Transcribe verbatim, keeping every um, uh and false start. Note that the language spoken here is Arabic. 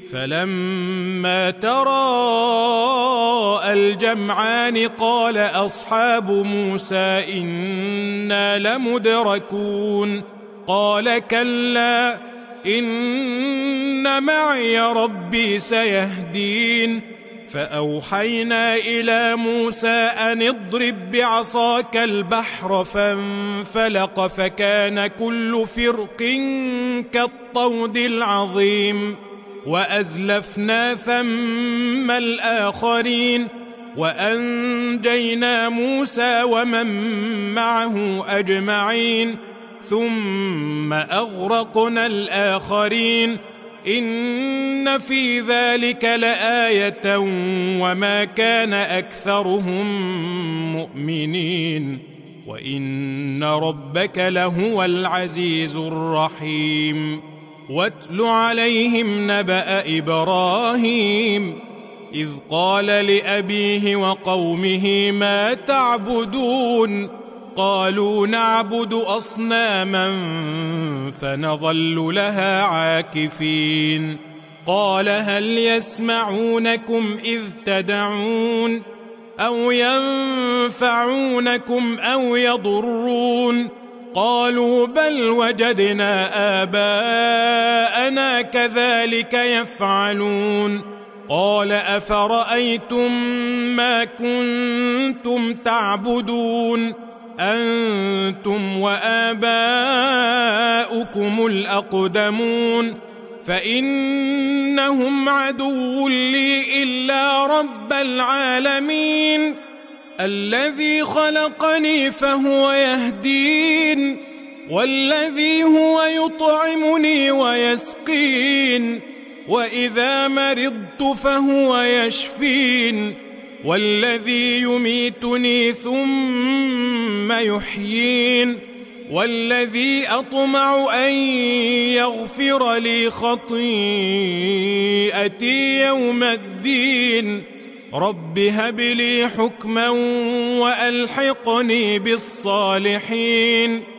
فلما تراءى الجمعان قال أصحاب موسى إنا لمدركون قال كلا إن معي ربي سيهدين فأوحينا إلى موسى أن اضرب بعصاك البحر فانفلق فكان كل فرق كالطود العظيم وأزلفنا ثم الآخرين وأنجينا موسى ومن معه أجمعين ثم أغرقنا الآخرين إن في ذلك لآية وما كان أكثرهم مؤمنين وإن ربك لهو العزيز الرحيم واتل عليهم نبأ إبراهيم إذ قال لأبيه وقومه ما تعبدون قالوا نعبد أصناما فنظل لها عاكفين قال هل يسمعونكم إذ تدعون أو ينفعونكم أو يضرون قالوا بل وجدنا آباءنا كذلك يفعلون قال أفرأيتم ما كنتم تعبدون أنتم وآباؤكم الأقدمون فإنهم عدو لي إلا رب العالمين الذي خلقني فهو يهدين والذي هو يطعمني ويسقين وإذا مرضت فهو يشفين والذي يميتني ثم يحيين والذي أطمع أن يغفر لي خطيئتي يوم الدين رب هب لي حكما وألحقني بالصالحين